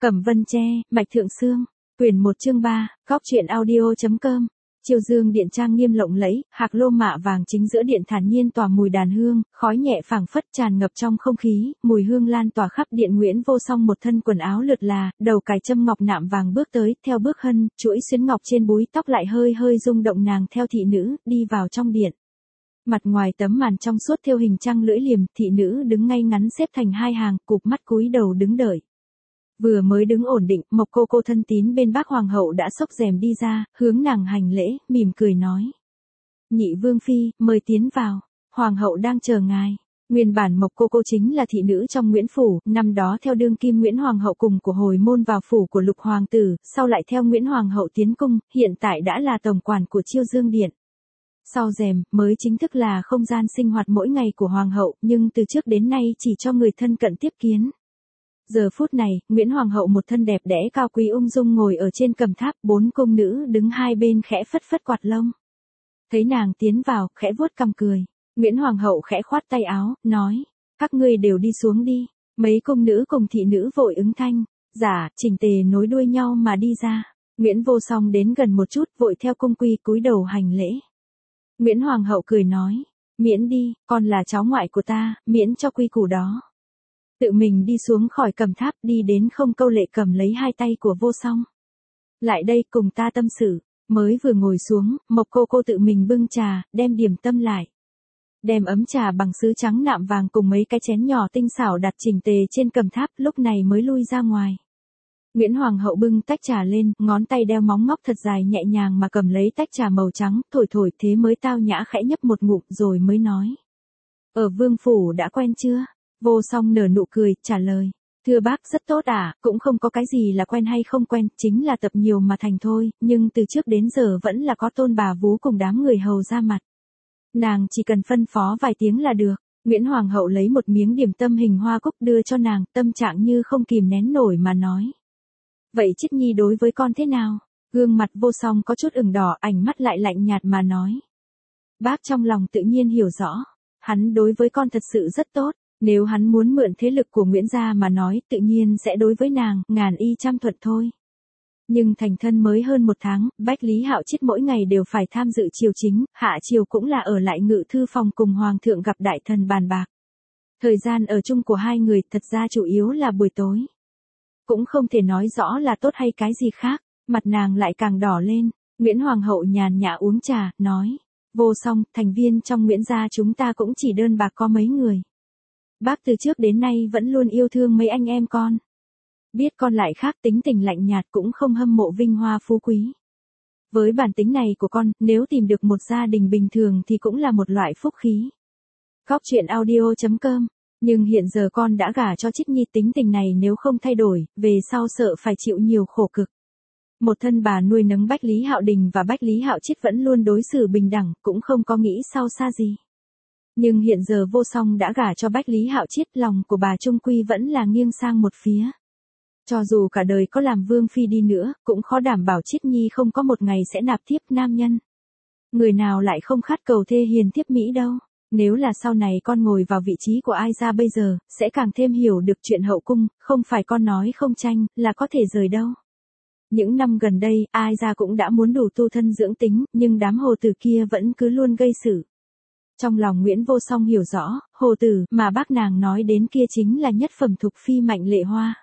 Cẩm Vân Tre, Mạch Thượng Sương, quyển 1 chương 3, góc truyện audio.com. Chiêu dương điện trang nghiêm lộng lẫy, hạc lô mạ vàng chính giữa điện thản nhiên tỏa mùi đàn hương, khói nhẹ phảng phất tràn ngập trong không khí, mùi hương lan tỏa khắp điện. Nguyễn Vô Song một thân quần áo lượt là, đầu cài châm ngọc nạm vàng bước tới, theo bước hân, chuỗi xuyến ngọc trên búi tóc lại hơi hơi rung động, nàng theo thị nữ, đi vào trong điện. Mặt ngoài tấm màn trong suốt thêu hình trăng lưỡi liềm, thị nữ đứng ngay ngắn xếp thành hai hàng, cụp mắt cúi đầu đứng đợi. Vừa mới đứng ổn định, Mộc cô thân tín bên bác hoàng hậu đã xốc rèm đi ra, hướng nàng hành lễ, mỉm cười nói: "Nhị vương phi, mời tiến vào, hoàng hậu đang chờ ngài." Nguyên bản Mộc cô chính là thị nữ trong Nguyễn phủ, năm đó theo đương kim Nguyễn hoàng hậu cùng của hồi môn vào phủ của Lục hoàng tử, sau lại theo Nguyễn hoàng hậu tiến cung, hiện tại đã là tổng quản của Chiêu Dương điện. Sau rèm, mới chính thức là không gian sinh hoạt mỗi ngày của hoàng hậu, nhưng từ trước đến nay chỉ cho người thân cận tiếp kiến. Giờ phút này, Nguyễn hoàng hậu một thân đẹp đẽ cao quý ung dung ngồi ở trên cầm tháp, 4 cung nữ đứng hai bên khẽ phất phất quạt lông. Thấy nàng tiến vào, khẽ vuốt cằm cười. Nguyễn hoàng hậu khẽ khoát tay áo, nói: "Các ngươi đều đi xuống đi." Mấy cung nữ cùng thị nữ vội ứng thanh, dạ, chỉnh tề nối đuôi nhau mà đi ra. Nguyễn Vô Song đến gần một chút, vội theo cung quy cúi đầu hành lễ. Nguyễn hoàng hậu cười nói: "Miễn đi, con là cháu ngoại của ta, miễn cho quy củ đó." Tự mình đi xuống khỏi cầm tháp, đi đến Không Câu Lệ cầm lấy hai tay của Vô Song. "Lại đây cùng ta tâm sự." Mới vừa ngồi xuống, Mộc cô tự mình bưng trà, đem điểm tâm lại. Đem ấm trà bằng sứ trắng nạm vàng cùng mấy cái chén nhỏ tinh xảo đặt chỉnh tề trên cầm tháp, lúc này mới lui ra ngoài. Nguyễn hoàng hậu bưng tách trà lên, ngón tay đeo móng ngóc thật dài nhẹ nhàng mà cầm lấy tách trà màu trắng, thổi thổi thế mới tao nhã khẽ nhấp một ngụm rồi mới nói: "Ở vương phủ đã quen chưa?" Vô Song nở nụ cười, trả lời: "Thưa bác, rất tốt ạ, cũng không có cái gì là quen hay không quen, chính là tập nhiều mà thành thôi, nhưng từ trước đến giờ vẫn là có tôn bà vú cùng đám người hầu ra mặt. Nàng chỉ cần phân phó vài tiếng là được." Nguyễn hoàng hậu lấy một miếng điểm tâm hình hoa cúc đưa cho nàng, tâm trạng như không kìm nén nổi mà nói: "Vậy Chiết Nhi đối với con thế nào?" Gương mặt Vô Song có chút ửng đỏ, ánh mắt lại lạnh nhạt mà nói: "Bác trong lòng tự nhiên hiểu rõ, hắn đối với con thật sự rất tốt. Nếu hắn muốn mượn thế lực của Nguyễn gia mà nói, tự nhiên sẽ đối với nàng, ngàn y trăm thuận thôi. Nhưng thành thân mới hơn 1 tháng, Bách Lý Hạo Chiết mỗi ngày đều phải tham dự triều chính, hạ triều cũng là ở lại ngự thư phòng cùng hoàng thượng gặp đại thần bàn bạc. Thời gian ở chung của hai người thật ra chủ yếu là buổi tối. Cũng không thể nói rõ là tốt hay cái gì khác." Mặt nàng lại càng đỏ lên. Nguyễn hoàng hậu nhàn nhã uống trà, nói: "Vô Song, thành viên trong Nguyễn gia chúng ta cũng chỉ đơn bạc có mấy người. Bác từ trước đến nay vẫn luôn yêu thương mấy anh em con. Biết con lại khác, tính tình lạnh nhạt, cũng không hâm mộ vinh hoa phú quý. Với bản tính này của con, nếu tìm được một gia đình bình thường thì cũng là một loại phúc khí." Góc truyện audio.com. Nhưng hiện giờ con đã gả cho Chiết Nhi, tính tình này nếu không thay đổi, về sau sợ phải chịu nhiều khổ cực. Một thân bà nuôi nấng Bách Lý Hạo Đình và Bách Lý Hạo Chiết vẫn luôn đối xử bình đẳng, cũng không có nghĩ sau xa gì. Nhưng hiện giờ Vô Song đã gả cho Bách Lý Hạo Chiết, lòng của bà trung quy vẫn là nghiêng sang một phía. Cho dù cả đời có làm vương phi đi nữa, cũng khó đảm bảo Chiết Nhi không có một ngày sẽ nạp thiếp nam nhân. Người nào lại không khát cầu thê hiền thiếp mỹ đâu. Nếu là sau này con ngồi vào vị trí của ai ra bây giờ, sẽ càng thêm hiểu được chuyện hậu cung, không phải con nói không tranh, là có thể rời đâu. Những năm gần đây, ai ra cũng đã muốn đủ tu thân dưỡng tính, nhưng đám hồ tử kia vẫn cứ luôn gây sự." Trong lòng Nguyễn Vô Song hiểu rõ, hồ tử mà bác nàng nói đến kia chính là nhất phẩm Thục Phi Mạnh Lệ Hoa,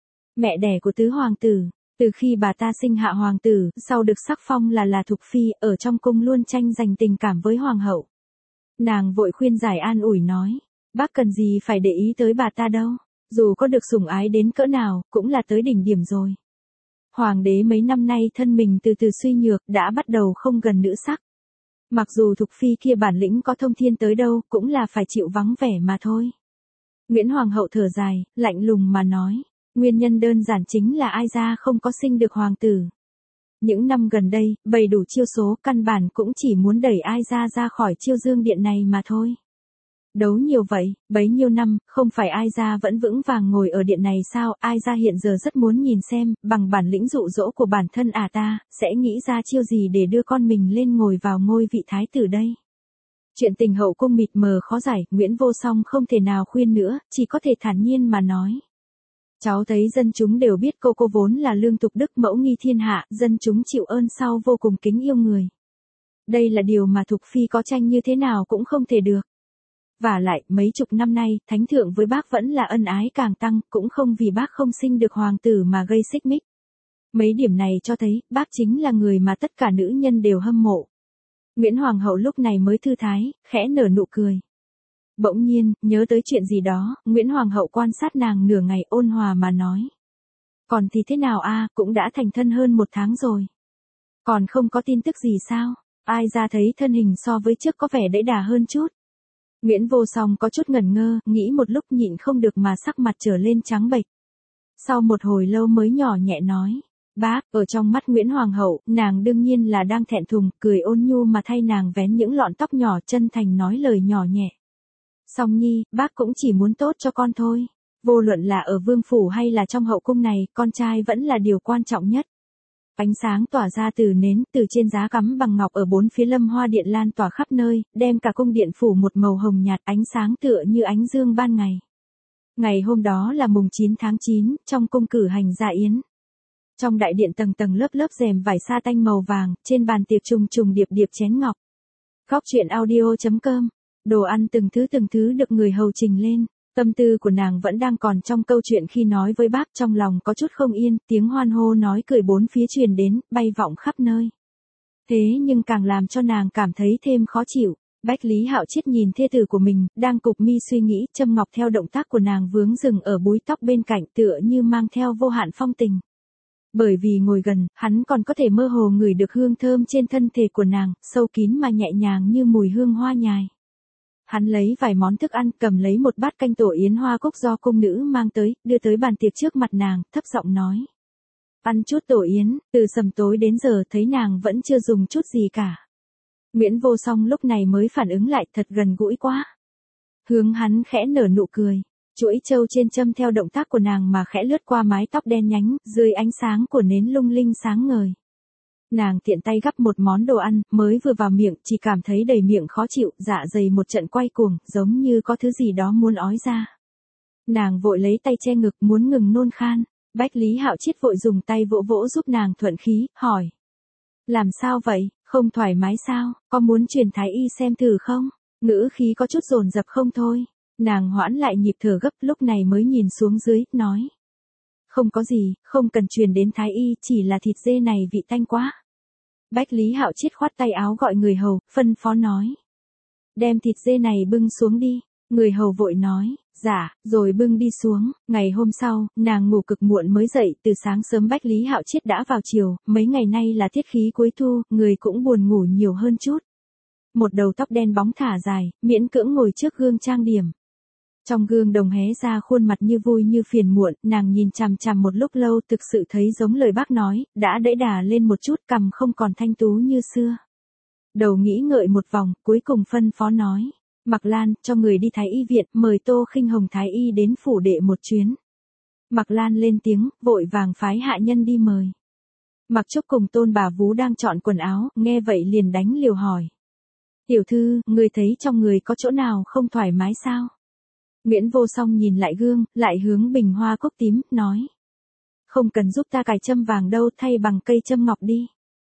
mẹ đẻ của tứ hoàng tử. Từ khi bà ta sinh hạ hoàng tử, sau được sắc phong là Thục Phi, ở trong cung luôn tranh giành tình cảm với hoàng hậu. Nàng vội khuyên giải an ủi nói: "Bác cần gì phải để ý tới bà ta đâu, dù có được sủng ái đến cỡ nào, cũng là tới đỉnh điểm rồi. Hoàng đế mấy năm nay thân mình từ từ suy nhược, đã bắt đầu không gần nữ sắc. Mặc dù Thục Phi kia bản lĩnh có thông thiên tới đâu, cũng là phải chịu vắng vẻ mà thôi." Nguyễn hoàng hậu thở dài, lạnh lùng mà nói: "Nguyên nhân đơn giản chính là ai ra không có sinh được hoàng tử. Những năm gần đây, bày đủ chiêu số, căn bản cũng chỉ muốn đẩy ai ra khỏi Chiêu Dương điện này mà thôi. Đấu nhiều vậy, bấy nhiêu năm, không phải ai ra vẫn vững vàng ngồi ở điện này sao? Ai ra hiện giờ rất muốn nhìn xem, bằng bản lĩnh dụ dỗ của bản thân ta, sẽ nghĩ ra chiêu gì để đưa con mình lên ngồi vào ngôi vị thái tử đây." Chuyện tình hậu cung mịt mờ khó giải, Nguyễn Vô Song không thể nào khuyên nữa, chỉ có thể thản nhiên mà nói: Cháu thấy dân chúng đều biết cô vốn là lương tục đức mẫu nghi thiên hạ, dân chúng chịu ơn sau vô cùng kính yêu người. Đây là điều mà Thục Phi có tranh như thế nào cũng không thể được. Vả lại, mấy chục năm nay, thánh thượng với bác vẫn là ân ái càng tăng, cũng không vì bác không sinh được hoàng tử mà gây xích mích. Mấy điểm này cho thấy, bác chính là người mà tất cả nữ nhân đều hâm mộ. Nguyễn Hoàng hậu lúc này mới thư thái, khẽ nở nụ cười. Bỗng nhiên, nhớ tới chuyện gì đó, Nguyễn Hoàng hậu quan sát nàng nửa ngày ôn hòa mà nói. Còn thì thế nào a, cũng đã thành thân hơn 1 tháng rồi. Còn không có tin tức gì sao, ai ra thấy thân hình so với trước có vẻ đẫy đà hơn chút. Nguyễn Vô Song có chút ngẩn ngơ, nghĩ một lúc nhịn không được mà sắc mặt trở lên trắng bệch. Sau một hồi lâu mới nhỏ nhẹ nói. Bác, ở trong mắt Nguyễn Hoàng hậu, nàng đương nhiên là đang thẹn thùng, cười ôn nhu mà thay nàng vén những lọn tóc nhỏ, chân thành nói lời nhỏ nhẹ. Song Nhi, bác cũng chỉ muốn tốt cho con thôi. Vô luận là ở vương phủ hay là trong hậu cung này, con trai vẫn là điều quan trọng nhất. Ánh sáng tỏa ra từ nến, từ trên giá cắm bằng ngọc ở 4 phía lâm hoa điện lan tỏa khắp nơi, đem cả cung điện phủ một màu hồng nhạt, ánh sáng tựa như ánh dương ban ngày. Ngày hôm đó là mùng 9 tháng 9, trong cung cử hành dạ yến. Trong đại điện tầng tầng lớp lớp rèm vải sa tanh màu vàng, trên bàn tiệc trùng trùng điệp điệp chén ngọc. Góc truyện audio.com. Đồ ăn từng thứ được người hầu trình lên. Tâm tư của nàng vẫn đang còn trong câu chuyện khi nói với bác, trong lòng có chút không yên, tiếng hoan hô nói cười 4 phía truyền đến, bay vọng khắp nơi. Thế nhưng càng làm cho nàng cảm thấy thêm khó chịu. Bách Lý Hạo Chiết nhìn thê tử của mình, đang cụp mi suy nghĩ, châm ngọc theo động tác của nàng vướng dừng ở búi tóc bên cạnh, tựa như mang theo vô hạn phong tình. Bởi vì ngồi gần, hắn còn có thể mơ hồ ngửi được hương thơm trên thân thể của nàng, sâu kín mà nhẹ nhàng như mùi hương hoa nhài. Hắn lấy vài món thức ăn, cầm lấy một bát canh tổ yến hoa cúc do cung nữ mang tới, đưa tới bàn tiệc trước mặt nàng, thấp giọng nói. Ăn chút tổ yến, từ sầm tối đến giờ thấy nàng vẫn chưa dùng chút gì cả. Nguyễn Vô Song lúc này mới phản ứng lại, thật gần gũi quá. Hướng hắn khẽ nở nụ cười. Chuỗi châu trên châm theo động tác của nàng mà khẽ lướt qua mái tóc đen nhánh, dưới ánh sáng của nến lung linh sáng ngời. Nàng tiện tay gắp một món đồ ăn, mới vừa vào miệng, chỉ cảm thấy đầy miệng khó chịu, dạ dày một trận quay cuồng, giống như có thứ gì đó muốn ói ra. Nàng vội lấy tay che ngực, muốn ngừng nôn khan. Bách Lý Hạo Chiết vội dùng tay vỗ vỗ giúp nàng thuận khí, hỏi. Làm sao vậy, không thoải mái sao, có muốn truyền thái y xem thử không? Ngữ khí có chút dồn dập không thôi. Nàng hoãn lại nhịp thở gấp, lúc này mới nhìn xuống dưới, nói. Không có gì, không cần truyền đến thái y, chỉ là thịt dê này vị tanh quá. Bách Lý Hạo Chiết khoát tay áo gọi người hầu, phân phó nói. Đem thịt dê này bưng xuống đi. Người hầu vội nói, dạ, rồi bưng đi xuống. Ngày hôm sau, nàng ngủ cực muộn mới dậy, từ sáng sớm Bách Lý Hạo Chiết đã vào chiều, mấy ngày nay là tiết khí cuối thu, người cũng buồn ngủ nhiều hơn chút. Một đầu tóc đen bóng thả dài, miễn cưỡng ngồi trước gương trang điểm. Trong gương đồng hé ra khuôn mặt như vui như phiền muộn, nàng nhìn chằm chằm một lúc lâu, thực sự thấy giống lời bác nói, đã đẫy đà lên một chút, cằm không còn thanh tú như xưa. Đầu nghĩ ngợi một vòng, cuối cùng phân phó nói. Mạc Lan, cho người đi thái y viện, mời Tô Khinh Hồng thái y đến phủ đệ một chuyến. Mạc Lan lên tiếng, vội vàng phái hạ nhân đi mời. Mạc Trúc cùng Tôn Bà Vú đang chọn quần áo, nghe vậy liền đánh liều hỏi. Tiểu thư, người thấy trong người có chỗ nào không thoải mái sao? Nguyễn Vô Song nhìn lại gương, lại hướng bình hoa cúc tím, nói. Không cần giúp ta cài châm vàng đâu, thay bằng cây châm ngọc đi.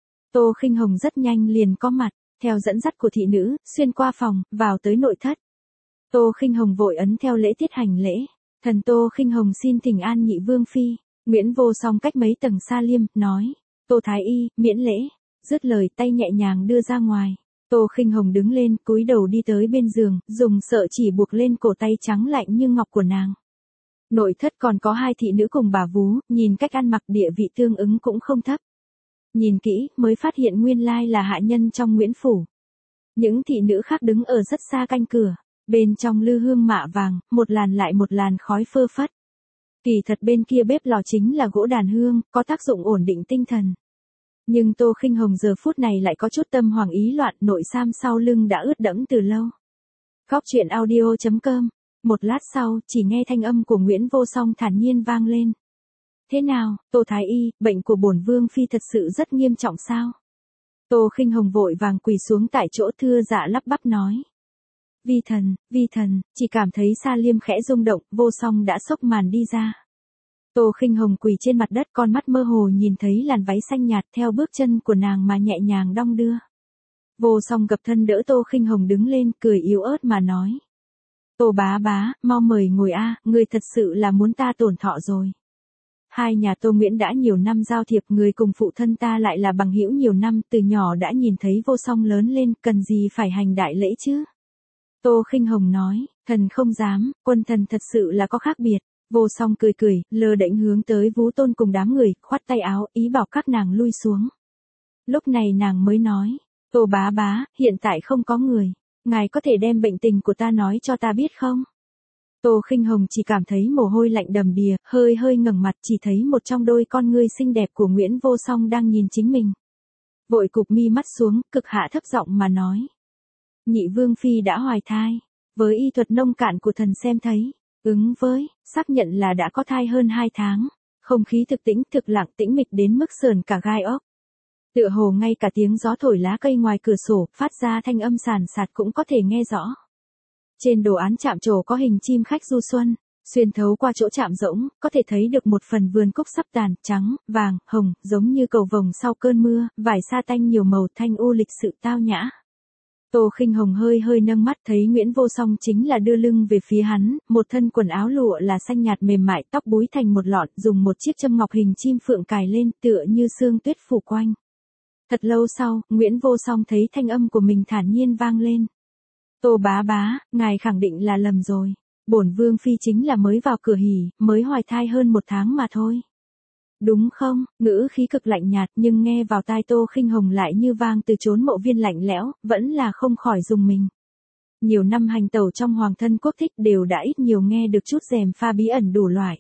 Tô Khinh Hồng rất nhanh liền có mặt, theo dẫn dắt của thị nữ, xuyên qua phòng, vào tới nội thất. Tô Khinh Hồng vội ấn theo lễ tiết hành lễ. Thần Tô Khinh Hồng xin thỉnh an nhị vương phi. Nguyễn Vô Song cách mấy tầng xa liêm, nói. Tô Thái Y, miễn lễ. Dứt lời tay nhẹ nhàng đưa ra ngoài. Tô Khinh Hồng đứng lên, cúi đầu đi tới bên giường, dùng sợi chỉ buộc lên cổ tay trắng lạnh như ngọc của nàng. Nội thất còn có 2 thị nữ cùng bà vú, nhìn cách ăn mặc địa vị tương ứng cũng không thấp. Nhìn kỹ, mới phát hiện nguyên lai là hạ nhân trong Nguyễn phủ. Những thị nữ khác đứng ở rất xa canh cửa, bên trong lư hương mạ vàng, một làn lại một làn khói phơ phất. Kỳ thật bên kia bếp lò chính là gỗ đàn hương, có tác dụng ổn định tinh thần. Nhưng Tô Khinh Hồng giờ phút này lại có chút tâm hoàng ý loạn, nội sam sau lưng đã ướt đẫm từ lâu. Góc truyện audio.com. Một lát sau, chỉ nghe thanh âm của Nguyễn Vô Song thản nhiên vang lên. Thế nào, Tô Thái Y, bệnh của bổn vương phi thật sự rất nghiêm trọng sao? Tô Khinh Hồng vội vàng quỳ xuống tại chỗ thưa dạ lắp bắp nói. Vi thần, chỉ cảm thấy Sa Liêm khẽ rung động, Vô Song đã xốc màn đi ra. Tô Khinh Hồng quỳ trên mặt đất, con mắt mơ hồ nhìn thấy làn váy xanh nhạt theo bước chân của nàng mà nhẹ nhàng đong đưa. Vô Song gập thân đỡ Tô Khinh Hồng đứng lên, cười yếu ớt mà nói. Tô bá bá, mau mời ngồi a, người thật sự là muốn ta tổn thọ rồi. Hai nhà Tô Nguyễn đã nhiều năm giao thiệp, người cùng phụ thân ta lại là bằng hữu nhiều năm, từ nhỏ đã nhìn thấy Vô Song lớn lên, cần gì phải hành đại lễ chứ. Tô Khinh Hồng nói, thần không dám, quân thần thật sự là có khác biệt. Vô Song cười cười, lơ đễnh hướng tới Vũ Tôn cùng đám người, khoát tay áo, ý bảo các nàng lui xuống. Lúc này nàng mới nói, Tô bá bá, hiện tại không có người, ngài có thể đem bệnh tình của ta nói cho ta biết không? Tô Khinh Hồng chỉ cảm thấy mồ hôi lạnh đầm đìa, hơi hơi ngẩng mặt, chỉ thấy một trong đôi con ngươi xinh đẹp của Nguyễn Vô Song đang nhìn chính mình. Vội cụp mi mắt xuống, cực hạ thấp giọng mà nói. Nhị vương phi đã hoài thai, với y thuật nông cạn của thần xem thấy, ứng với, xác nhận là đã có thai hơn 2 tháng. Không khí thực tĩnh thực lặng tĩnh mịch đến mức sờn cả gai óc. Tựa hồ ngay cả tiếng gió thổi lá cây ngoài cửa sổ, phát ra thanh âm sàn sạt cũng có thể nghe rõ. Trên đồ án chạm trổ có hình chim khách du xuân, xuyên thấu qua chỗ chạm rỗng, có thể thấy được một phần vườn cúc sắp tàn, trắng, vàng, hồng, giống như cầu vồng sau cơn mưa, vải sa tanh nhiều màu thanh u lịch sự tao nhã. Tô Khinh Hồng hơi hơi nâng mắt thấy Nguyễn Vô Song chính là đưa lưng về phía hắn, một thân quần áo lụa là xanh nhạt mềm mại, tóc búi thành một lọn, dùng một chiếc châm ngọc hình chim phượng cài lên, tựa như sương tuyết phủ quanh. Thật lâu sau, Nguyễn Vô Song thấy thanh âm của mình thản nhiên vang lên. Tô bá bá, ngài khẳng định là lầm rồi. Bổn vương phi chính là mới vào cửa hỉ, mới hoài thai hơn 1 tháng mà thôi. Đúng không? Ngữ khí cực lạnh nhạt nhưng nghe vào tai Tô Khinh Hồng lại như vang từ chốn mộ viên lạnh lẽo, vẫn là không khỏi rùng mình. Nhiều năm hành tẩu trong hoàng thân quốc thích đều đã ít nhiều nghe được chút rèm pha bí ẩn đủ loại.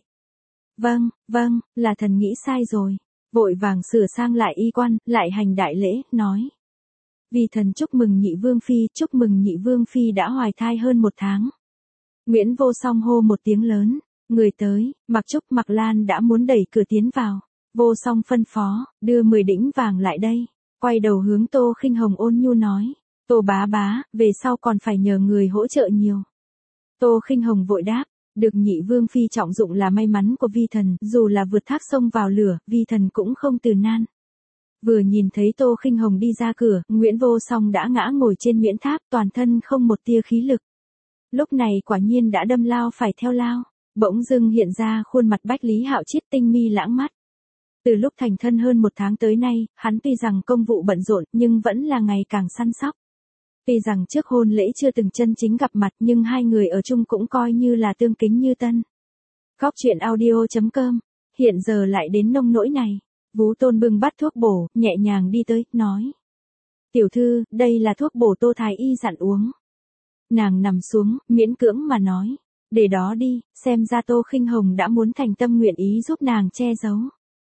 Vâng, là thần nghĩ sai rồi. Vội vàng sửa sang lại y quan, lại hành đại lễ, nói. Vì thần chúc mừng nhị vương phi, chúc mừng nhị vương phi đã hoài thai hơn 1 tháng. Nguyễn Vô Song hô một tiếng lớn, người tới, Mặc Trúc Mặc Lan đã muốn đẩy cửa tiến vào. Vô Song phân phó, đưa 10 đĩnh vàng lại đây. Quay đầu hướng Tô Khinh Hồng ôn nhu nói, Tô bá bá, về sau còn phải nhờ người hỗ trợ nhiều. Tô Khinh Hồng vội đáp, được nhị vương phi trọng dụng là may mắn của vi thần, dù là vượt thác sông vào lửa, vi thần cũng không từ nan. Vừa nhìn thấy Tô Khinh Hồng đi ra cửa, Nguyễn Vô Song đã ngã ngồi trên Nguyễn Tháp, toàn thân không một tia khí lực. Lúc này quả nhiên đã đâm lao phải theo lao, bỗng dưng hiện ra khuôn mặt Bách Lý Hạo Chiết tinh mi lãng mắt. Từ lúc thành thân hơn 1 tháng tới nay, hắn tuy rằng công vụ bận rộn nhưng vẫn là ngày càng săn sóc. Tuy rằng trước hôn lễ chưa từng chân chính gặp mặt nhưng hai người ở chung cũng coi như là tương kính như tân. Góc truyện audio.com, hiện giờ lại đến nông nỗi này. Vũ Tôn bưng bát thuốc bổ, nhẹ nhàng đi tới, nói. Tiểu thư, đây là thuốc bổ Tô Thái Y dặn uống. Nàng nằm xuống, miễn cưỡng mà nói. Để đó đi, xem ra Tô Khinh Hồng đã muốn thành tâm nguyện ý giúp nàng che giấu.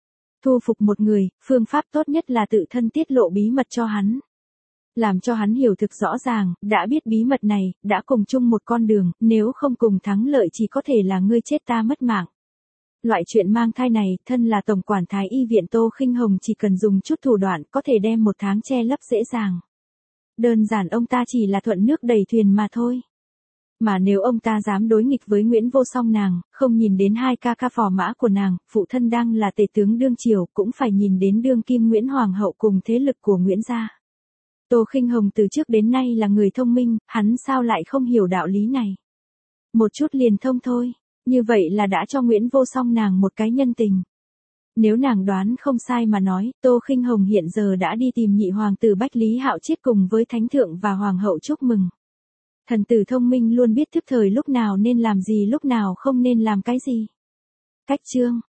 Thu phục một người, phương pháp tốt nhất là tự thân tiết lộ bí mật cho hắn. Làm cho hắn hiểu thực rõ ràng, đã biết bí mật này, đã cùng chung một con đường, nếu không cùng thắng lợi chỉ có thể là ngươi chết ta mất mạng. Loại chuyện mang thai này, thân là tổng quản Thái Y viện Tô Khinh Hồng chỉ cần dùng chút thủ đoạn có thể đem 1 tháng che lấp dễ dàng. Đơn giản ông ta chỉ là thuận nước đẩy thuyền mà thôi. Mà nếu ông ta dám đối nghịch với Nguyễn Vô Song nàng, không nhìn đến 2 ca phò mã của nàng, phụ thân đang là tể tướng đương triều, cũng phải nhìn đến đương kim Nguyễn Hoàng hậu cùng thế lực của Nguyễn gia. Tô Khinh Hồng từ trước đến nay là người thông minh, hắn sao lại không hiểu đạo lý này. Một chút liền thông thôi, như vậy là đã cho Nguyễn Vô Song nàng một cái nhân tình. Nếu nàng đoán không sai mà nói, Tô Khinh Hồng hiện giờ đã đi tìm nhị hoàng tử Bách Lý Hạo Chiết cùng với thánh thượng và hoàng hậu chúc mừng. Thần tử thông minh luôn biết thức thời lúc nào nên làm gì lúc nào không nên làm cái gì. Cách chương